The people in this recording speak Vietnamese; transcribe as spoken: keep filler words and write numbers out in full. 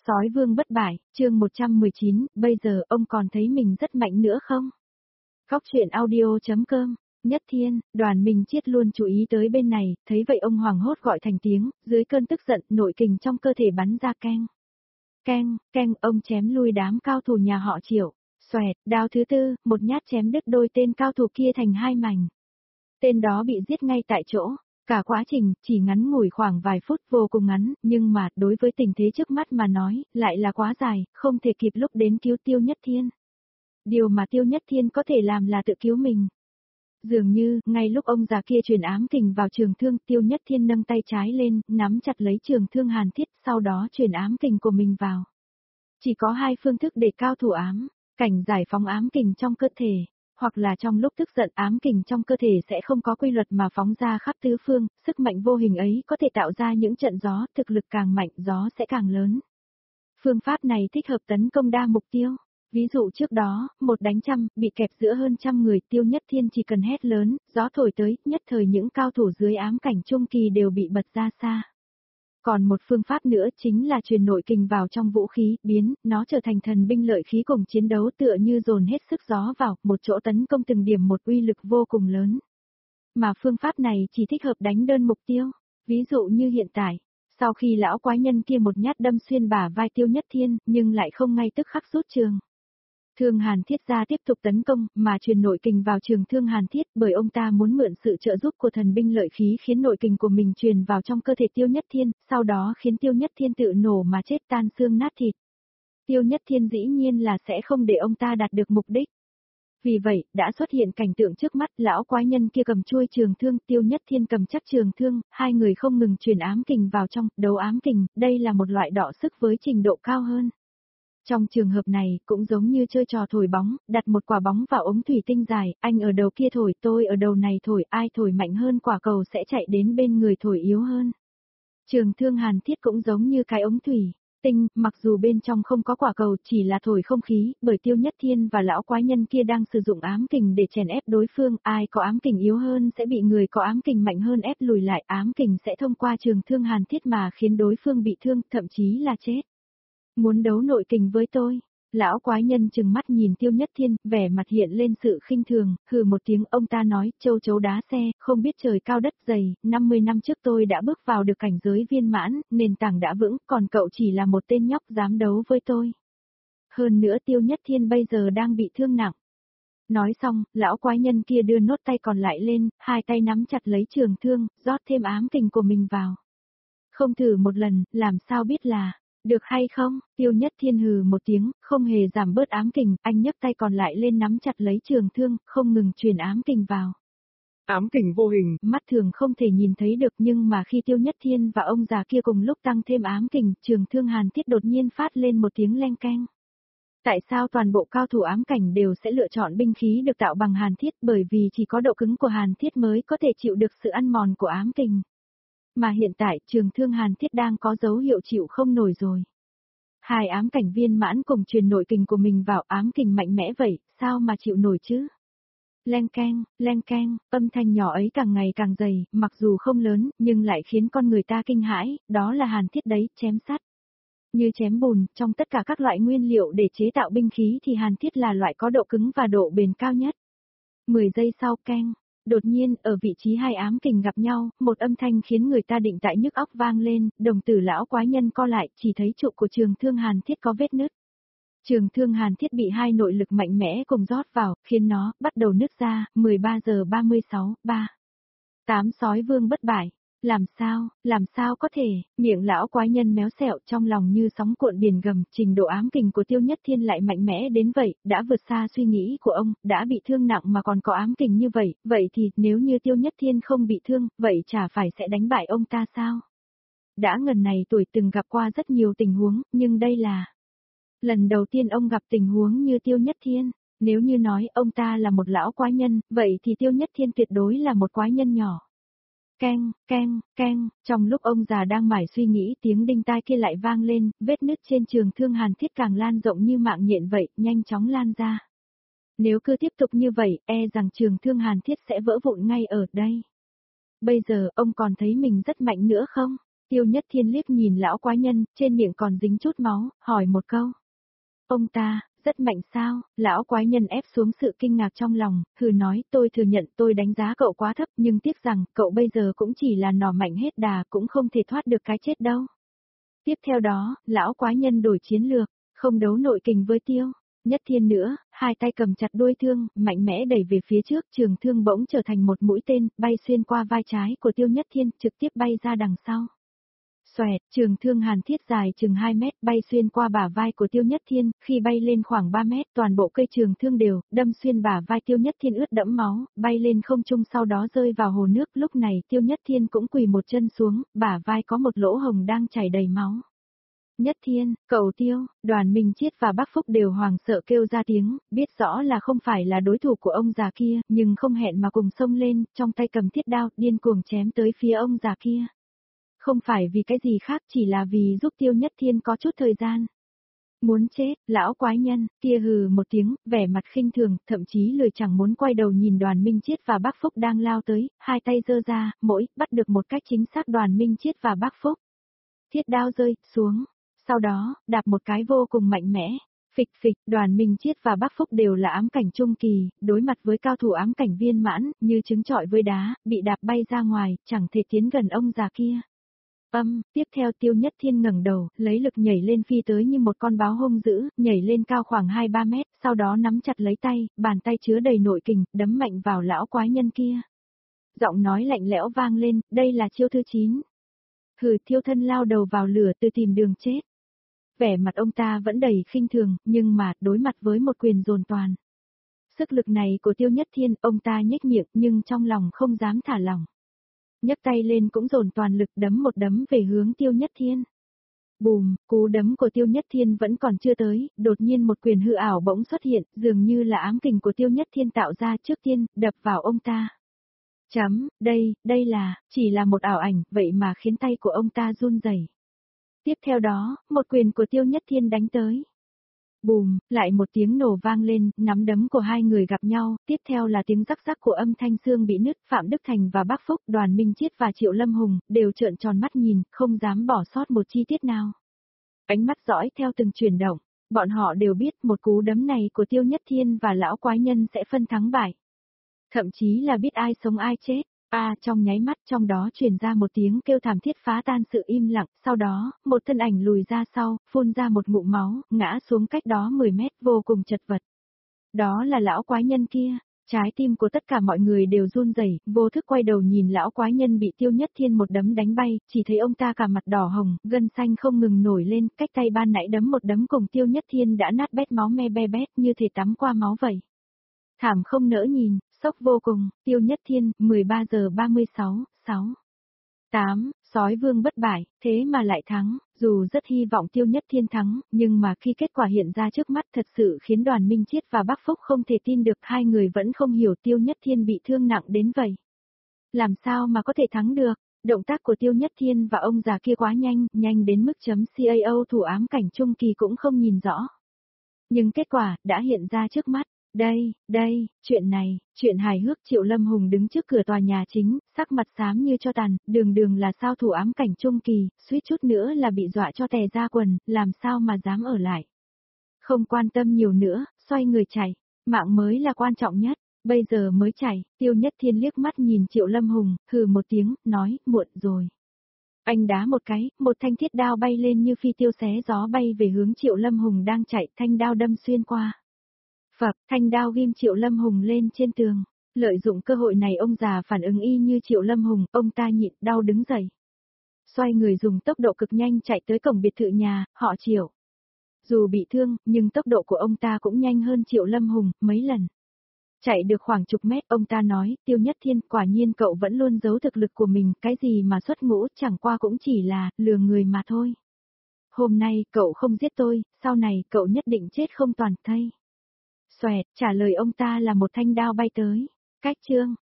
Sói vương bất bại, chương một trăm mười chín, bây giờ ông còn thấy mình rất mạnh nữa không? Góc truyện audio.com, Nhất Thiên, Đoàn Minh Chiết luôn chú ý tới bên này, thấy vậy ông hoảng hốt gọi thành tiếng, dưới cơn tức giận, nội kình trong cơ thể bắn ra keng. Keng, keng, ông chém lui đám cao thủ nhà họ Triệu, xoẹt, đao thứ tư, một nhát chém đứt đôi tên cao thủ kia thành hai mảnh. Tên đó bị giết ngay tại chỗ. Cả quá trình, chỉ ngắn ngủi khoảng vài phút vô cùng ngắn, nhưng mà, đối với tình thế trước mắt mà nói, lại là quá dài, không thể kịp lúc đến cứu Tiêu Nhất Thiên. Điều mà Tiêu Nhất Thiên có thể làm là tự cứu mình. Dường như, ngay lúc ông già kia truyền ám kình vào trường thương, Tiêu Nhất Thiên nâng tay trái lên, nắm chặt lấy trường thương hàn thiết, sau đó truyền ám kình của mình vào. Chỉ có hai phương thức để cao thủ ám, cảnh giải phóng ám kình trong cơ thể. Hoặc là trong lúc tức giận ám kình trong cơ thể sẽ không có quy luật mà phóng ra khắp tứ phương, sức mạnh vô hình ấy có thể tạo ra những trận gió, thực lực càng mạnh gió sẽ càng lớn. Phương pháp này thích hợp tấn công đa mục tiêu. Ví dụ trước đó, một đánh trăm, bị kẹp giữa hơn trăm người, Tiêu Nhất Thiên chỉ cần hét lớn, gió thổi tới, nhất thời những cao thủ dưới ám cảnh trung kỳ đều bị bật ra xa. Còn một phương pháp nữa chính là truyền nội kình vào trong vũ khí, biến nó trở thành thần binh lợi khí cùng chiến đấu tựa như dồn hết sức gió vào, một chỗ tấn công từng điểm một uy lực vô cùng lớn. Mà phương pháp này chỉ thích hợp đánh đơn mục tiêu, ví dụ như hiện tại, sau khi lão quái nhân kia một nhát đâm xuyên bả vai Tiêu Nhất Thiên, nhưng lại không ngay tức khắc rút trường. Thương Hàn Thiết ra tiếp tục tấn công, mà truyền nội kình vào trường thương Hàn Thiết bởi ông ta muốn mượn sự trợ giúp của thần binh lợi khí khiến nội kình của mình truyền vào trong cơ thể Tiêu Nhất Thiên, sau đó khiến Tiêu Nhất Thiên tự nổ mà chết tan xương nát thịt. Tiêu Nhất Thiên dĩ nhiên là sẽ không để ông ta đạt được mục đích. Vì vậy, đã xuất hiện cảnh tượng trước mắt, lão quái nhân kia cầm chuôi trường thương, Tiêu Nhất Thiên cầm chắc trường thương, hai người không ngừng truyền ám kình vào trong, đấu ám kình, đây là một loại đọ sức với trình độ cao hơn. Trong trường hợp này, cũng giống như chơi trò thổi bóng, đặt một quả bóng vào ống thủy tinh dài, anh ở đầu kia thổi, tôi ở đầu này thổi, ai thổi mạnh hơn quả cầu sẽ chạy đến bên người thổi yếu hơn. Trường thương Hàn Thiết cũng giống như cái ống thủy tinh, mặc dù bên trong không có quả cầu, chỉ là thổi không khí, bởi Tiêu Nhất Thiên và lão quái nhân kia đang sử dụng ám kình để chèn ép đối phương, ai có ám kình yếu hơn sẽ bị người có ám kình mạnh hơn ép lùi lại, ám kình sẽ thông qua trường thương Hàn Thiết mà khiến đối phương bị thương, thậm chí là chết. Muốn đấu nội kình với tôi? Lão quái nhân chừng mắt nhìn Tiêu Nhất Thiên, vẻ mặt hiện lên sự khinh thường, hừ một tiếng ông ta nói, châu chấu đá xe, không biết trời cao đất dày, năm mươi năm trước tôi đã bước vào được cảnh giới viên mãn, nền tảng đã vững, còn cậu chỉ là một tên nhóc dám đấu với tôi. Hơn nữa Tiêu Nhất Thiên bây giờ đang bị thương nặng. Nói xong, lão quái nhân kia đưa nốt tay còn lại lên, hai tay nắm chặt lấy trường thương, rót thêm ám kình của mình vào. Không thử một lần, làm sao biết là... Được hay không? Tiêu Nhất Thiên hừ một tiếng, không hề giảm bớt ám kình, anh nhấc tay còn lại lên nắm chặt lấy trường thương, không ngừng truyền ám kình vào. Ám kình vô hình, mắt thường không thể nhìn thấy được nhưng mà khi Tiêu Nhất Thiên và ông già kia cùng lúc tăng thêm ám kình, trường thương Hàn Thiết đột nhiên phát lên một tiếng leng keng. Tại sao toàn bộ cao thủ ám cảnh đều sẽ lựa chọn binh khí được tạo bằng Hàn Thiết, bởi vì chỉ có độ cứng của Hàn Thiết mới có thể chịu được sự ăn mòn của ám kình. Mà hiện tại trường thương Hàn Thiết đang có dấu hiệu chịu không nổi rồi. Hai ám cảnh viên mãn cùng truyền nội kình của mình vào ám kình mạnh mẽ vậy, sao mà chịu nổi chứ? Leng keng, leng keng, âm thanh nhỏ ấy càng ngày càng dày, mặc dù không lớn, nhưng lại khiến con người ta kinh hãi, đó là Hàn Thiết đấy, chém sắt. Như chém bùn, trong tất cả các loại nguyên liệu để chế tạo binh khí thì Hàn Thiết là loại có độ cứng và độ bền cao nhất. mười giây sau keng. Đột nhiên, ở vị trí hai ám kình gặp nhau, một âm thanh khiến người ta định tại nhức óc vang lên, đồng tử lão quái nhân co lại, chỉ thấy trụ của trường thương Hàn Thiết có vết nứt. Trường thương Hàn Thiết bị hai nội lực mạnh mẽ cùng rót vào, khiến nó bắt đầu nứt ra, mười ba giờ ba mươi sáu, ba. Tám sói vương bất bại. Làm sao, làm sao có thể, miệng lão quái nhân méo xẹo trong lòng như sóng cuộn biển gầm, trình độ ám kình của Tiêu Nhất Thiên lại mạnh mẽ đến vậy, đã vượt xa suy nghĩ của ông, đã bị thương nặng mà còn có ám kình như vậy, vậy thì nếu như Tiêu Nhất Thiên không bị thương, vậy chả phải sẽ đánh bại ông ta sao? Đã ngần này tuổi từng gặp qua rất nhiều tình huống, nhưng đây là lần đầu tiên ông gặp tình huống như Tiêu Nhất Thiên. Nếu như nói ông ta là một lão quái nhân, vậy thì Tiêu Nhất Thiên tuyệt đối là một quái nhân nhỏ. Keng, keng, keng, trong lúc ông già đang mải suy nghĩ tiếng đinh tai kia lại vang lên, vết nứt trên trường thương Hàn Thiết càng lan rộng như mạng nhện vậy, nhanh chóng lan ra. Nếu cứ tiếp tục như vậy, e rằng trường thương Hàn Thiết sẽ vỡ vụn ngay ở đây. Bây giờ, ông còn thấy mình rất mạnh nữa không? Tiêu Nhất Thiên liếc nhìn lão quái nhân, trên miệng còn dính chút máu, hỏi một câu. Ông ta, rất mạnh sao? Lão quái nhân ép xuống sự kinh ngạc trong lòng, thử nói tôi thừa nhận tôi đánh giá cậu quá thấp nhưng tiếc rằng cậu bây giờ cũng chỉ là nỏ mạnh hết đà cũng không thể thoát được cái chết đâu. Tiếp theo đó, lão quái nhân đổi chiến lược, không đấu nội kình với Tiêu Nhất Thiên nữa, hai tay cầm chặt đuôi thương, mạnh mẽ đẩy về phía trước, trường thương bỗng trở thành một mũi tên, bay xuyên qua vai trái của Tiêu Nhất Thiên, trực tiếp bay ra đằng sau. Xoẹt, trường thương hàn thiết dài chừng hai mét bay xuyên qua bả vai của Tiêu Nhất Thiên, khi bay lên khoảng ba mét toàn bộ cây trường thương đều, đâm xuyên bả vai Tiêu Nhất Thiên ướt đẫm máu, bay lên không trung sau đó rơi vào hồ nước, lúc này Tiêu Nhất Thiên cũng quỳ một chân xuống, bả vai có một lỗ hồng đang chảy đầy máu. Nhất Thiên, cậu Tiêu, Đoàn Minh Chiết và Bác Phúc đều hoảng sợ kêu ra tiếng, biết rõ là không phải là đối thủ của ông già kia, nhưng không hẹn mà cùng xông lên, trong tay cầm thiết đao, điên cuồng chém tới phía ông già kia. Không phải vì cái gì khác, chỉ là vì giúp Tiêu Nhất Thiên có chút thời gian. Muốn chết, lão quái nhân, kia hừ một tiếng, vẻ mặt khinh thường, thậm chí lười chẳng muốn quay đầu nhìn Đoàn Minh Chiết và Bác Phúc đang lao tới, hai tay giơ ra, mỗi, bắt được một cách chính xác Đoàn Minh Chiết và Bác Phúc. Thiết đao rơi, xuống. Sau đó, đạp một cái vô cùng mạnh mẽ. Phịch phịch, Đoàn Minh Chiết và Bác Phúc đều là ám cảnh trung kỳ, đối mặt với cao thủ ám cảnh viên mãn, như trứng trọi với đá, bị đạp bay ra ngoài, chẳng thể tiến gần ông già kia. Âm, tiếp theo Tiêu Nhất Thiên ngẩng đầu, lấy lực nhảy lên phi tới như một con báo hung dữ, nhảy lên cao khoảng hai ba mét, sau đó nắm chặt lấy tay, bàn tay chứa đầy nội kình, đấm mạnh vào lão quái nhân kia. Giọng nói lạnh lẽo vang lên, đây là chiêu thứ chín. Hừ, Tiêu thân lao đầu vào lửa từ tìm đường chết. Vẻ mặt ông ta vẫn đầy khinh thường, nhưng mà, đối mặt với một quyền dồn toàn. Sức lực này của Tiêu Nhất Thiên, ông ta nhếch miệng, nhưng trong lòng không dám thả lỏng. Nhấc tay lên cũng dồn toàn lực đấm một đấm về hướng Tiêu Nhất Thiên. Bùm, cú đấm của Tiêu Nhất Thiên vẫn còn chưa tới, đột nhiên một quyền hư ảo bỗng xuất hiện, dường như là ám kình của Tiêu Nhất Thiên tạo ra trước tiên, đập vào ông ta. Chấm, đây, đây là, chỉ là một ảo ảnh, vậy mà khiến tay của ông ta run rẩy. Tiếp theo đó, một quyền của Tiêu Nhất Thiên đánh tới. Bùm, lại một tiếng nổ vang lên, nắm đấm của hai người gặp nhau, tiếp theo là tiếng rắc rắc của âm thanh xương bị nứt, Phạm Đức Thành và Bác Phúc, Đoàn Minh Chiết và Triệu Lâm Hùng, đều trợn tròn mắt nhìn, không dám bỏ sót một chi tiết nào. Ánh mắt dõi theo từng chuyển động, bọn họ đều biết một cú đấm này của Tiêu Nhất Thiên và lão quái nhân sẽ phân thắng bại. Thậm chí là biết ai sống ai chết. À, trong nháy mắt trong đó truyền ra một tiếng kêu thảm thiết phá tan sự im lặng, sau đó, một thân ảnh lùi ra sau, phun ra một ngụm máu, ngã xuống cách đó mười mét vô cùng chật vật. Đó là lão quái nhân kia, trái tim của tất cả mọi người đều run rẩy, vô thức quay đầu nhìn lão quái nhân bị Tiêu Nhất Thiên một đấm đánh bay, chỉ thấy ông ta cả mặt đỏ hồng, gân xanh không ngừng nổi lên, cách tay ban nãy đấm một đấm cùng Tiêu Nhất Thiên đã nát bét máu me be bét như thể tắm qua máu vậy. Thảm không nỡ nhìn, sốc vô cùng, Tiêu Nhất Thiên, mười ba giờ ba mươi sáu, sáu, tám, sói vương bất bại, thế mà lại thắng, dù rất hy vọng Tiêu Nhất Thiên thắng, nhưng mà khi kết quả hiện ra trước mắt thật sự khiến Đoàn Minh Chiết và Bác Phúc không thể tin được, hai người vẫn không hiểu Tiêu Nhất Thiên bị thương nặng đến vậy. Làm sao mà có thể thắng được, động tác của Tiêu Nhất Thiên và ông già kia quá nhanh, nhanh đến mức chấm cao thủ ám cảnh trung kỳ cũng không nhìn rõ. Nhưng kết quả, đã hiện ra trước mắt. Đây, đây, chuyện này, chuyện hài hước. Triệu Lâm Hùng đứng trước cửa tòa nhà chính, sắc mặt xám như cho tàn, đường đường là sao thủ ám cảnh trung kỳ, suýt chút nữa là bị dọa cho tè ra quần, làm sao mà dám ở lại. Không quan tâm nhiều nữa, xoay người chạy, mạng mới là quan trọng nhất, bây giờ mới chạy. Tiêu Nhất Thiên liếc mắt nhìn Triệu Lâm Hùng, hừ một tiếng, nói, muộn rồi. Anh đá một cái, một thanh thiết đao bay lên như phi tiêu xé gió bay về hướng Triệu Lâm Hùng đang chạy, thanh đao đâm xuyên qua. Phập, thanh đao ghim Triệu Lâm Hùng lên trên tường. Lợi dụng cơ hội này ông già phản ứng y như Triệu Lâm Hùng, ông ta nhịn đau đứng dậy. Xoay người dùng tốc độ cực nhanh chạy tới cổng biệt thự nhà, họ Triệu. Dù bị thương, nhưng tốc độ của ông ta cũng nhanh hơn Triệu Lâm Hùng, mấy lần. Chạy được khoảng chục mét, ông ta nói, Tiêu Nhất Thiên, quả nhiên cậu vẫn luôn giấu thực lực của mình, cái gì mà xuất ngũ, chẳng qua cũng chỉ là, lừa người mà thôi. Hôm nay, cậu không giết tôi, sau này, cậu nhất định chết không toàn thây. Xoẹt, trả lời ông ta là một thanh đao bay tới. Cách chương,